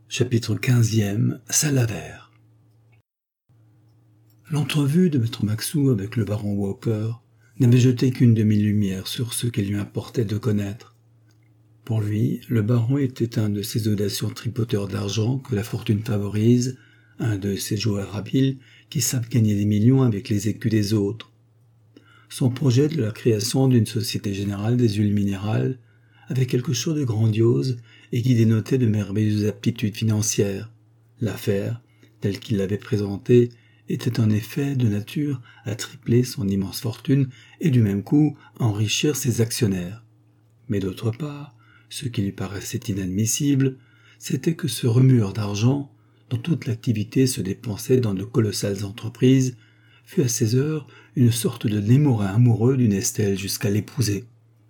Chapitre 15e, Salaver. L'entrevue de maître Maxou avec le baron Walker n'avait jeté qu'une demi-lumière sur ce qu'il lui importait de connaître. Pour lui, le baron était un de ces audacieux tripoteurs d'argent que la fortune favorise, un de ces joueurs habiles qui savent gagner des millions avec les écus des autres. Son projet de la création d'une société générale des huiles minérales avait quelque chose de grandiose et qui dénotait de merveilleuses aptitudes financières. L'affaire, telle qu'il l'avait présentée, était en effet de nature à tripler son immense fortune et du même coup enrichir ses actionnaires. Mais d'autre part, ce qui lui paraissait inadmissible, c'était que ce remueur d'argent, dont toute l'activité se dépensait dans de colossales entreprises, fut à ses heures une sorte de Némorin amoureux d'une Estelle jusqu'à l'épouser.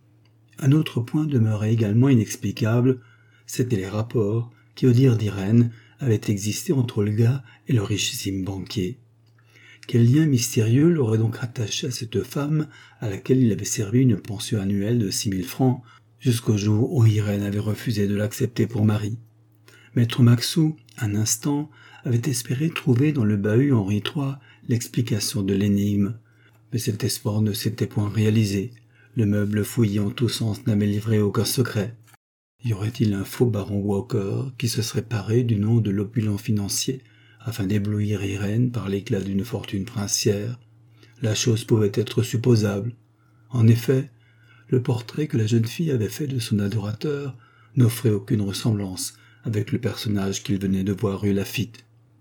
Un autre point demeurait également inexplicable, c'étaient les rapports qui, au dire d'Irène, avaient existé entre Olga et le richissime banquier. Quel lien mystérieux l'aurait donc rattaché à cette femme à laquelle il avait servi une pension annuelle de 6 000 francs, jusqu'au jour où Irène avait refusé de l'accepter pour mari. Maître Maxou, un instant, avait espéré trouver dans le bahut Henri III l'explication de l'énigme, mais cet espoir ne s'était point réalisé. Le meuble fouillé en tous sens n'avait livré aucun secret. Y aurait-il un faux baron Walker qui se serait paré du nom de l'opulent financier afin d'éblouir Irène par l'éclat d'une fortune princière? La chose pouvait être supposable. En effet, le portrait que la jeune fille avait fait de son adorateur n'offrait aucune ressemblance avec le personnage qu'il venait de voir rue Laffitte.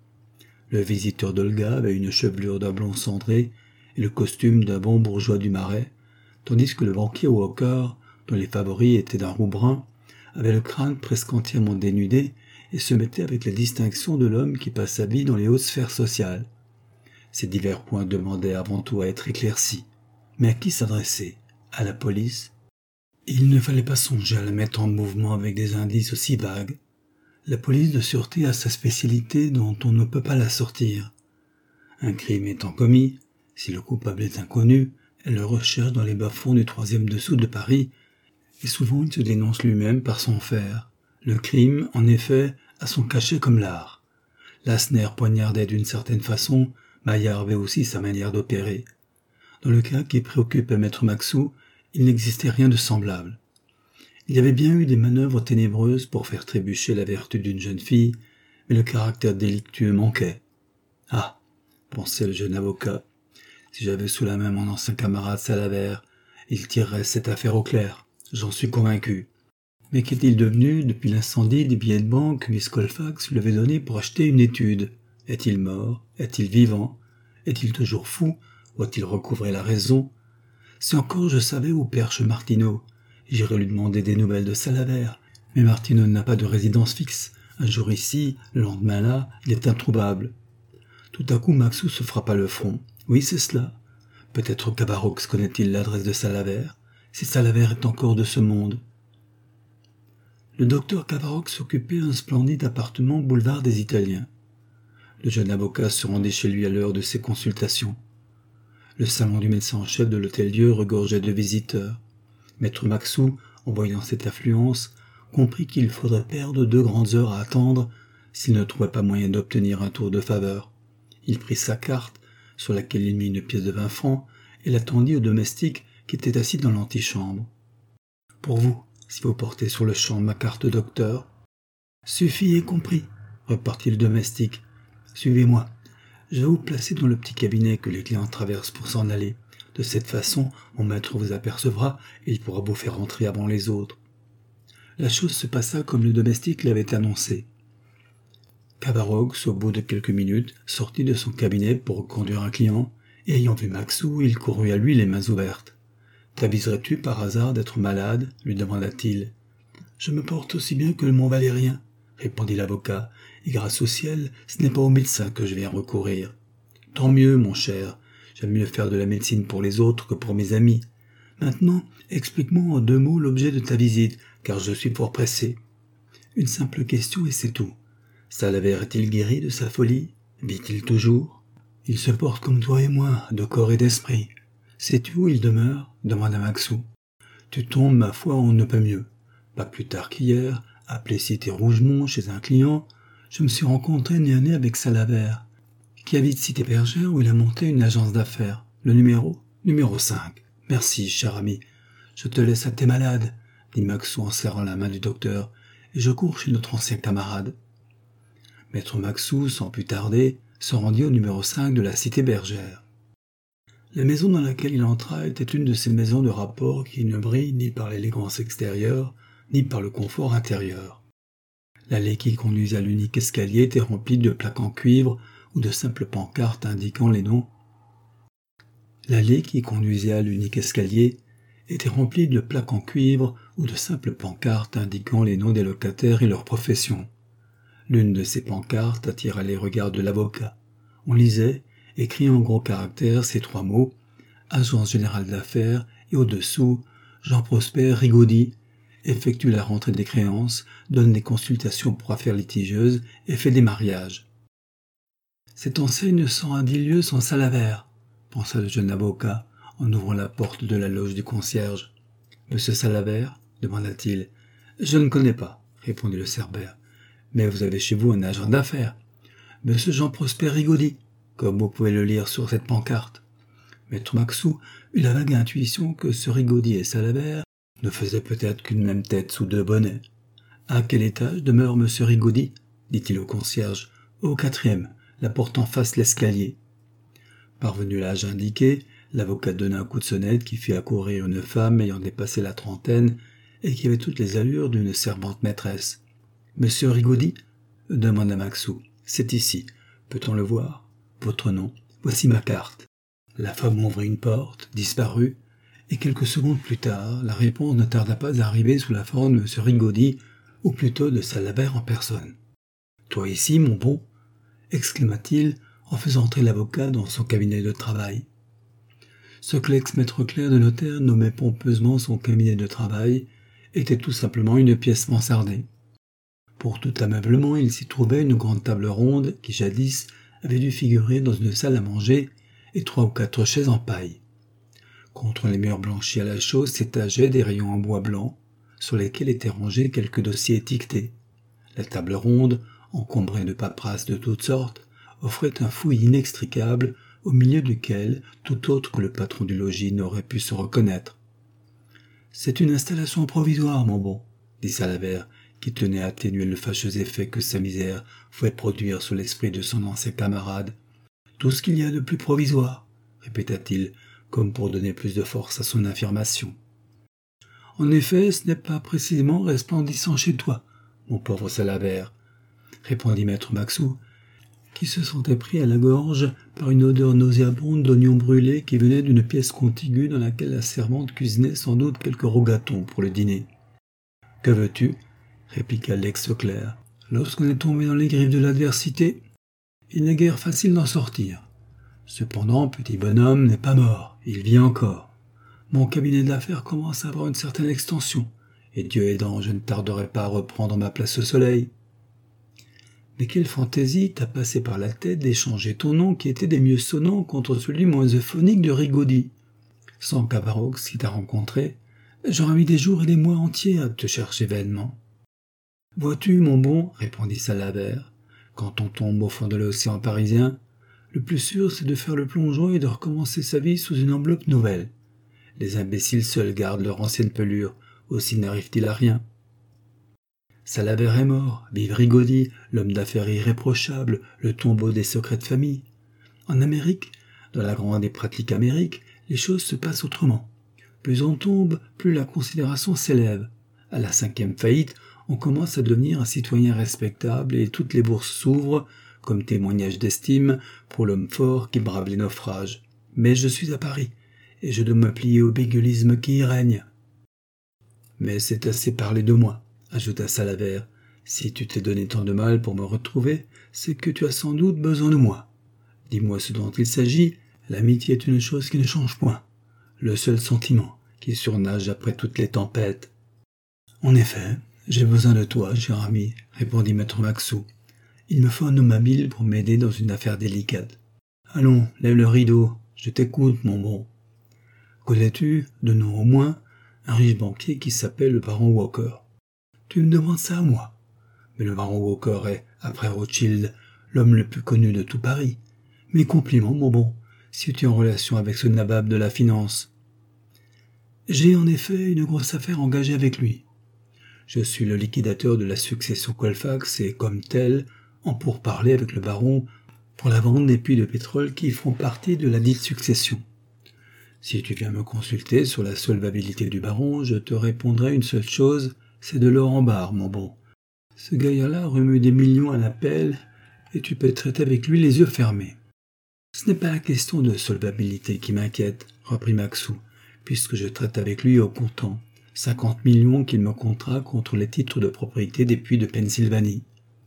Le visiteur d'Olga avait une chevelure d'un blond cendré et le costume d'un bon bourgeois du Marais, tandis que le banquier Walker, dont les favoris étaient d'un roux brun, avait le crâne presque entièrement dénudé et se mettait avec la distinction de l'homme qui passe sa vie dans les hautes sphères sociales. Ces divers points demandaient avant tout à être éclaircis. Mais à qui s'adresser? À la police? Il ne fallait pas songer à la mettre en mouvement avec des indices aussi vagues. La police de sûreté a sa spécialité dont on ne peut pas la sortir. Un crime étant commis, si le coupable est inconnu, elle le recherche dans les bas-fonds du 3e dessous de Paris, et souvent il se dénonce lui-même par son faire. Le crime, en effet, a son cachet comme l'art. Lassner poignardait d'une certaine façon, Maillard avait aussi sa manière d'opérer. Dans le cas qui préoccupait maître Maxou, il n'existait rien de semblable. Il y avait bien eu des manœuvres ténébreuses pour faire trébucher la vertu d'une jeune fille, mais le caractère délictueux manquait. « Ah !» pensait le jeune avocat. « Si j'avais sous la main mon ancien camarade Salaver, il tirerait cette affaire au clair. J'en suis convaincu. Mais qu'est-il devenu depuis l'incendie des billets de banque que Miss Colfax lui avait donné pour acheter une étude? Est-il mort? Est-il vivant? Est-il toujours fou? Ou a-t-il recouvré la raison? Si encore je savais où perche Martineau, j'irais lui demander des nouvelles de Salaver. Mais Martineau n'a pas de résidence fixe. Un jour ici, le lendemain là, il est introuvable. » Tout à coup, Maxou se frappa le front. Oui, c'est cela. Peut-être Cavarox connaît-il l'adresse de Salaver, si Salaver est encore de ce monde. Le docteur Cavarox occupait un splendide appartement boulevard des Italiens. Le jeune avocat se rendait chez lui à l'heure de ses consultations. Le salon du médecin en chef de l'Hôtel-Dieu regorgeait de visiteurs. Maître Maxou, en voyant cette affluence, comprit qu'il faudrait perdre 2 grandes heures à attendre s'il ne trouvait pas moyen d'obtenir un tour de faveur. Il prit sa carte, sur laquelle il mit une pièce de 20 francs, et l'attendit au domestique qui était assis dans l'antichambre. « Pour vous, si vous portez sur le champ ma carte docteur. »« Suffit et compris, » repartit le domestique. « Suivez-moi. Je vais vous placer dans le petit cabinet que les clients traversent pour s'en aller. De cette façon, mon maître vous apercevra et il pourra vous faire entrer avant les autres. » La chose se passa comme le domestique l'avait annoncé. Cavarox, au bout de quelques minutes, sortit de son cabinet pour reconduire un client, et ayant vu Maxou, il courut à lui les mains ouvertes. « T'aviserais-tu par hasard d'être malade ?» lui demanda-t-il. « Je me porte aussi bien que le Mont Valérien, » répondit l'avocat, « et grâce au ciel, ce n'est pas au médecin que je viens recourir. »« Tant mieux, mon cher, j'aime mieux faire de la médecine pour les autres que pour mes amis. Maintenant, explique-moi en 2 mots l'objet de ta visite, car je suis fort pressé. »« Une simple question et c'est tout. Salaver est-il guéri de sa folie? Vit-il toujours? »« Il se porte comme toi et moi, de corps et d'esprit. »« Sais-tu où il demeure? » demanda Maxou. « Tu tombes, ma foi, on ne peut mieux. Pas plus tard qu'hier, à Plessis-et-Rougemont, chez un client, Je me suis rencontré nez à nez avec Salaver, qui habite Cité Bergère où il a monté une agence d'affaires. Le numéro 5. Merci, cher ami. Je te laisse à tes malades, dit Maxou en serrant la main du docteur, et je cours chez notre ancien camarade. Maître Maxou, sans plus tarder, se rendit au numéro 5 de la Cité Bergère. La maison dans laquelle il entra était une de ces maisons de rapport qui ne brillent ni par l'élégance extérieure, ni par le confort intérieur. L'allée qui conduisait à l'unique escalier était remplie de plaques en cuivre ou de simples pancartes indiquant les noms. L'allée qui conduisait à l'unique escalier était remplie de plaques en cuivre ou de simples pancartes indiquant les noms des locataires et leur profession. L'une de ces pancartes attira les regards de l'avocat. On lisait, écrit en gros caractères, ces 3 mots, « Agence générale d'affaires » et au-dessous, « Jean-Prosper Rigaudy, effectue la rentrée des créances, donne des consultations pour affaires litigieuses et fait des mariages. » Cette enseigne sera 10 lieues sans Salaver, pensa le jeune avocat en ouvrant la porte de la loge du concierge. « Monsieur Salaver ?» demanda-t-il. « Je ne connais pas, » répondit le cerbère. « Mais vous avez chez vous un agent d'affaires. Monsieur Jean-Prosper Rigaudy, comme vous pouvez le lire sur cette pancarte. » Maître Maxou eut la vague intuition que ce Rigaudy et Salaver ne faisaient peut-être qu'une même tête sous 2 bonnets. « À quel étage demeure monsieur Rigaudy ?» dit-il au concierge. « Au 4e, la porte en face l'escalier. » Parvenu à l'âge indiqué, l'avocat donna un coup de sonnette qui fit accourir une femme ayant dépassé la trentaine et qui avait toutes les allures d'une servante maîtresse. « Monsieur Rigaudy ?» demanda Maxou. « C'est ici. Peut-on le voir ? Votre nom ? Voici ma carte. » La femme ouvrit une porte, disparut, et quelques secondes plus tard, la réponse ne tarda pas à arriver sous la forme de M. Rigaudy, ou plutôt de Salaver en personne. « Toi ici, mon bon ?» exclama-t-il en faisant entrer l'avocat dans son cabinet de travail. Ce que l'ex-maître clerc de notaire nommait pompeusement son cabinet de travail était tout simplement une pièce mansardée. Pour tout ameublement, il s'y trouvait une grande table ronde qui, jadis, avait dû figurer dans une salle à manger et 3 ou 4 chaises en paille. Contre les murs blanchis à la chaux s'étageaient des rayons en bois blanc, sur lesquels étaient rangés quelques dossiers étiquetés. La table ronde, encombrée de paperasses de toutes sortes, offrait un fouillis inextricable au milieu duquel tout autre que le patron du logis n'aurait pu se reconnaître. « C'est une installation provisoire, mon bon, » dit Salaver, qui tenait à atténuer le fâcheux effet que sa misère pouvait produire sur l'esprit de son ancien camarade. « Tout ce qu'il y a de plus provisoire, » répéta-t-il, comme pour donner plus de force à son affirmation. « En effet, ce n'est pas précisément resplendissant chez toi, mon pauvre Salaver, » répondit maître Maxou, qui se sentait pris à la gorge par une odeur nauséabonde d'oignons brûlés qui venait d'une pièce contiguë dans laquelle la servante cuisinait sans doute quelques rogatons pour le dîner. « Que veux-tu » répliqua l'ex-clerc. « Lorsqu'on est tombé dans les griffes de l'adversité, il n'est guère facile d'en sortir. Cependant, petit bonhomme n'est pas mort, il vit encore. Mon cabinet d'affaires commence à avoir une certaine extension, et Dieu aidant, je ne tarderai pas à reprendre ma place au soleil. » Mais quelle fantaisie t'a passé par la tête d'échanger ton nom qui était des mieux sonnants contre celui moins euphonique de Rigaudy. Sans Cavarox qui t'a rencontré, j'aurais mis des jours et des mois entiers à te chercher vainement. « Vois-tu, mon bon, répondit Salaver, quand on tombe au fond de l'océan parisien, le plus sûr c'est de faire le plongeon et de recommencer sa vie sous une enveloppe nouvelle. Les imbéciles seuls gardent leur ancienne pelure, aussi n'arrive-t-il à rien. Salaver est mort, vive Rigaudy, l'homme d'affaires irréprochable, le tombeau des secrets de famille. En Amérique, dans la grande et pratique Amérique, les choses se passent autrement. Plus on tombe, plus la considération s'élève. À la 5e faillite, on commence à devenir un citoyen respectable et toutes les bourses s'ouvrent, comme témoignage d'estime pour l'homme fort qui brave les naufrages. Mais je suis à Paris, et je dois me plier au bégueulisme qui y règne. Mais c'est assez parler de moi, ajouta Salaver. Si tu t'es donné tant de mal pour me retrouver, c'est que tu as sans doute besoin de moi. Dis-moi ce dont il s'agit, l'amitié est une chose qui ne change point, le seul sentiment qui surnage après toutes les tempêtes. En effet, j'ai besoin de toi, cher ami, répondit maître Maxou. Il me faut un homme habile pour m'aider dans une affaire délicate. Allons, lève le rideau, je t'écoute, mon bon. Connais-tu, de nom au moins, un riche banquier qui s'appelle le baron Walker? Tu me demandes ça à moi. Mais le baron Walker est, après Rothschild, l'homme le plus connu de tout Paris. Mes compliments, mon bon, si tu es en relation avec ce nabab de la finance. J'ai en effet une grosse affaire engagée avec lui. Je suis le liquidateur de la succession Colfax et, comme tel, en pourparlers avec le baron pour la vente des puits de pétrole qui font partie de la dite succession. Si tu viens me consulter sur la solvabilité du baron, je te répondrai une seule chose, c'est de l'or en barre, mon bon. Ce gaillard-là remue des millions à l'appel, et tu peux traiter avec lui les yeux fermés. Ce n'est pas la question de solvabilité qui m'inquiète, reprit Maxou, puisque je traite avec lui au comptant. 50 millions qu'il me comptera contre les titres de propriété des puits de Pennsylvanie.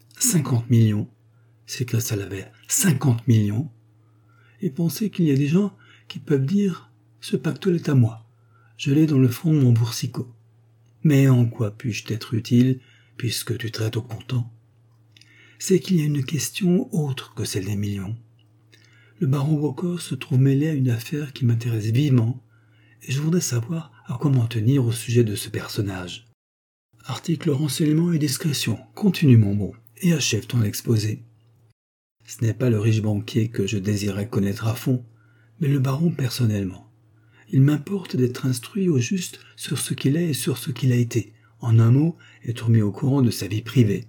50 millions, s'écria Salabert. 50 millions. Et pensez qu'il y a des gens qui peuvent dire « Ce pactole est à moi. Je l'ai dans le fond de mon boursicot. » Mais en quoi puis-je t'être utile, puisque tu traites au comptant? C'est qu'il y a une question autre que celle des millions. Le baron Walker se trouve mêlé à une affaire qui m'intéresse vivement, et je voudrais savoir à quoi m'en tenir au sujet de ce personnage. Article renseignement et discrétion. Continue, mon bon, et achève ton exposé. Ce n'est pas le riche banquier que je désirais connaître à fond, mais le baron personnellement. Il m'importe d'être instruit au juste sur ce qu'il est et sur ce qu'il a été, en un mot, être mis au courant de sa vie privée.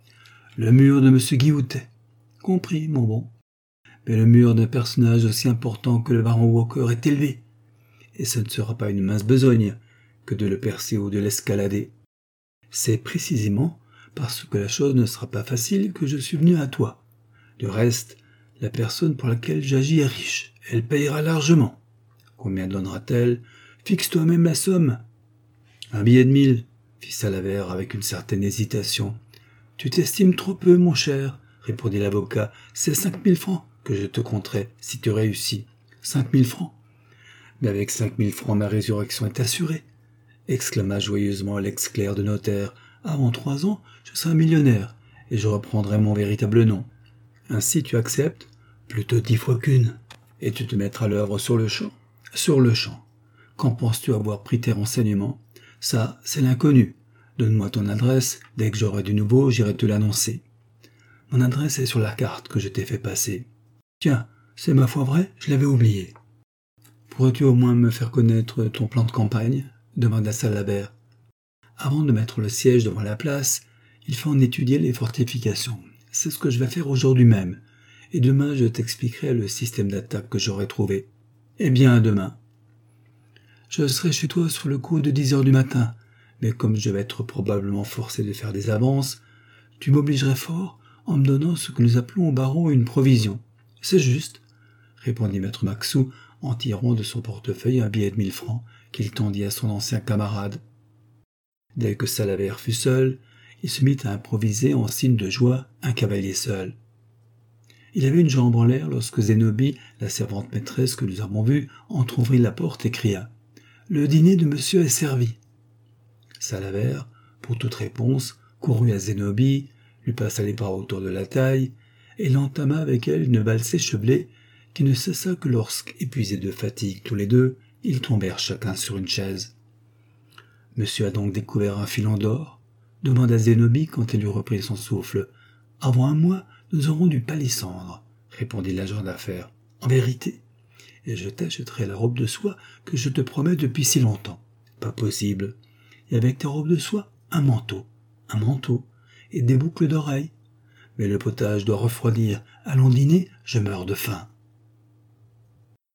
Le mur de M. Guilloutet. Compris, mon bon. Mais le mur d'un personnage aussi important que le baron Walker est élevé, et ce ne sera pas une mince besogne que de le percer ou de l'escalader. C'est précisément parce que la chose ne sera pas facile que je suis venu à toi. Du reste, la personne pour laquelle j'agis est riche, elle payera largement. Combien donnera-t-elle? Fixe toi-même la somme. 1 billet de 1000, fit Salabert avec une certaine hésitation. Tu t'estimes trop peu, mon cher, répondit l'avocat. C'est 5000 francs que je te compterai si tu réussis. 5000 francs. Mais avec 5000 francs, ma résurrection est assurée, exclama joyeusement l'ex-clerc de notaire. Avant 3 ans, je serai millionnaire, et je reprendrai mon véritable nom. Ainsi tu acceptes, plutôt 10 fois qu'une, et tu te mettras à l'œuvre sur le champ. Sur le champ. Quand penses-tu avoir pris tes renseignements? Ça, c'est l'inconnu. Donne-moi ton adresse, dès que j'aurai du nouveau, j'irai te l'annoncer. Mon adresse est sur la carte que je t'ai fait passer. Tiens, c'est ma foi vrai, je l'avais oublié. Pourrais-tu au moins me faire connaître ton plan de campagne? Demanda Salabert. Avant de mettre le siège devant la place, il faut en étudier les fortifications. C'est ce que je vais faire aujourd'hui même, et demain je t'expliquerai le système d'attaque que j'aurai trouvé. Eh bien, à demain. Je serai chez toi sur le coup de 10 heures du matin, mais comme je vais être probablement forcé de faire des avances, tu m'obligerais fort en me donnant ce que nous appelons au baron une provision. C'est juste, répondit maître Maxou en tirant de son portefeuille un billet de 1000 francs qu'il tendit à son ancien camarade. Dès que Salabert fut seul, il se mit à improviser en signe de joie un cavalier seul. Il avait une jambe en l'air lorsque Zénobie, la servante maîtresse que nous avons vue, entr'ouvrit la porte et cria « Le dîner de monsieur est servi !» Salabert, pour toute réponse, courut à Zénobie, lui passa les bras autour de la taille, et l'entama avec elle une valse échevelée qui ne cessa que lorsque, épuisés de fatigue tous les deux, ils tombèrent chacun sur une chaise. « Monsieur a donc découvert un filon d'or ?» demanda Zénobie quand elle eut repris son souffle. « Avant un mois, nous aurons du palissandre, » répondit l'agent d'affaires. « En vérité, et je t'achèterai la robe de soie que je te promets depuis si longtemps. » « Pas possible. Et avec ta robe de soie, un manteau, et des boucles d'oreilles. Mais le potage doit refroidir. Allons dîner, je meurs de faim. »